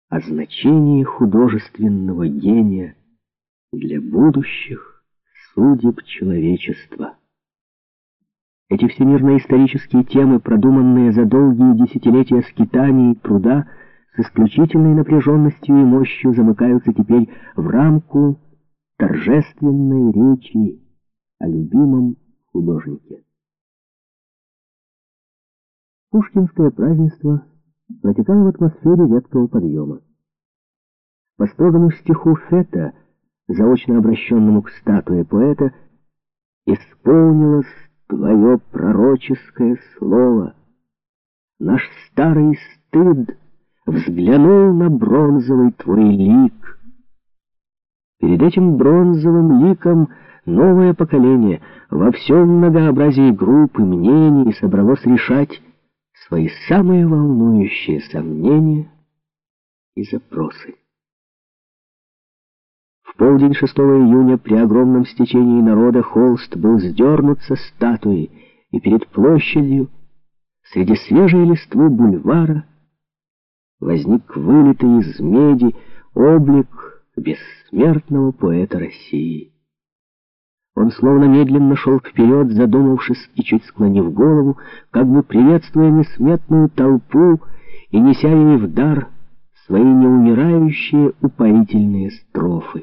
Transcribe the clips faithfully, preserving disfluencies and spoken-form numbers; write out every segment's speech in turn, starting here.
о значении художественного гения для будущих судеб человечества. Эти всемирно-исторические темы, продуманные за долгие десятилетия скитаний и труда, с исключительной напряженностью и мощью замыкаются теперь в рамку торжественной речи о любимом художнике. Пушкинское празднество протекало в атмосфере редкого подъема. По строгому стиху Фета, заочно обращенному к статуе поэта, исполнилось твое пророческое слово. Наш старый стыд взглянул на бронзовый твой лик. Перед этим бронзовым ликом новое поколение во всем многообразии групп и мнений собралось решать свои самые волнующие сомнения и запросы. В полдень шестого июня при огромном стечении народа холст был сдернут со статуи, и перед площадью, среди свежей листвы бульвара, возник вылитый из меди облик бессмертного поэта России. Он словно медленно шел вперед, задумавшись и чуть склонив голову, как бы приветствуя несметную толпу и неся ей в дар свои неумирающие упоительные строфы.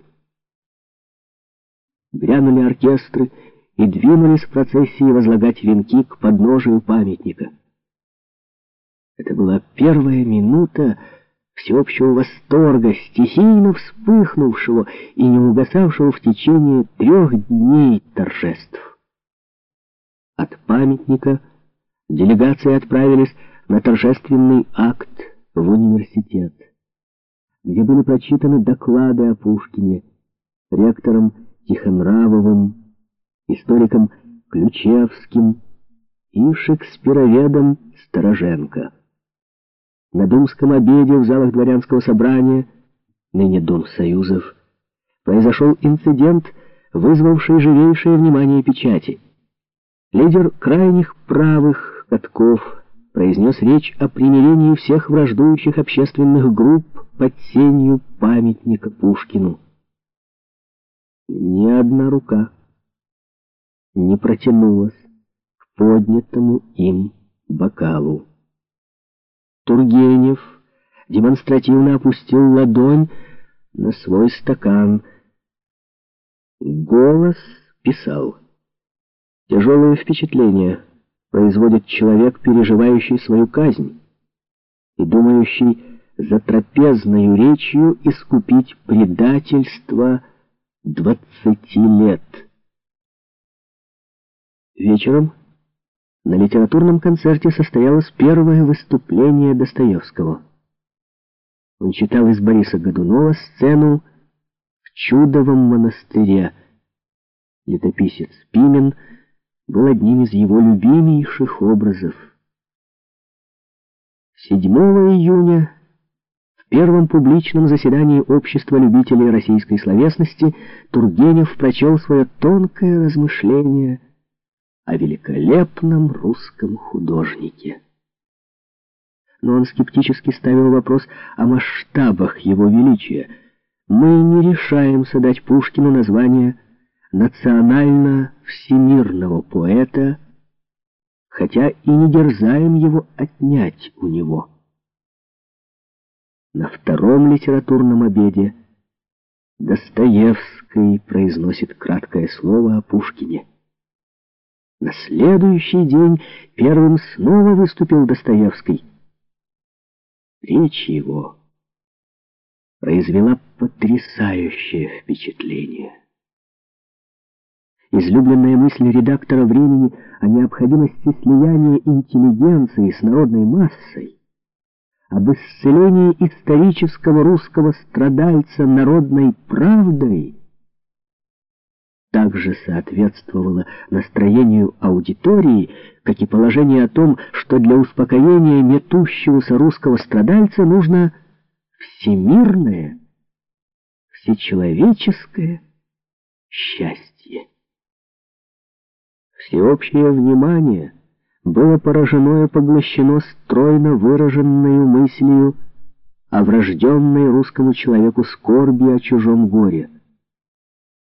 Грянули оркестры и двинулись в процессии возлагать венки к подножию памятника. Это была первая минута всеобщего восторга, стихийно вспыхнувшего и не угасавшего в течение трех дней торжеств. От памятника делегации отправились на торжественный акт в университет, где были прочитаны доклады о Пушкине ректором Тихонравовым, историком Ключевским и шекспироведом Стороженко. На думском обеде в залах дворянского собрания, ныне Дом Союзов, произошел инцидент, вызвавший живейшее внимание печати. Лидер крайних правых Катков произнес речь о примирении всех враждующих общественных групп под сенью памятника Пушкину. Ни одна рука не протянулась к поднятому им бокалу. Тургенев демонстративно опустил ладонь на свой стакан. Голос писал: «Тяжелое впечатление производит человек, переживающий свою казнь и думающий за трапезною речью искупить предательство двадцати лет». Вечером на литературном концерте состоялось первое выступление Достоевского. Он читал из Бориса Годунова сцену в Чудовом монастыре. Летописец Пимен был одним из его любимейших образов. седьмого июня в первом публичном заседании Общества любителей российской словесности Тургенев прочел свое тонкое размышление о великолепном русском художнике. Но он скептически ставил вопрос о масштабах его величия. Мы не решаемся дать Пушкину название национально-всемирного поэта, хотя и не дерзаем его отнять у него. На втором литературном обеде Достоевский произносит краткое слово о Пушкине. На следующий день первым снова выступил Достоевский. Речь его произвела потрясающее впечатление. Излюбленная мысль редактора «Времени» о необходимости слияния интеллигенции с народной массой, об исцелении исторического русского страдальца народной правдой, также соответствовало настроению аудитории, как и положение о том, что для успокоения метущегося русского страдальца нужно всемирное, всечеловеческое счастье. Всеобщее внимание было поражено и поглощено стройно выраженной мыслью о врожденной русскому человеку скорби о чужом горе.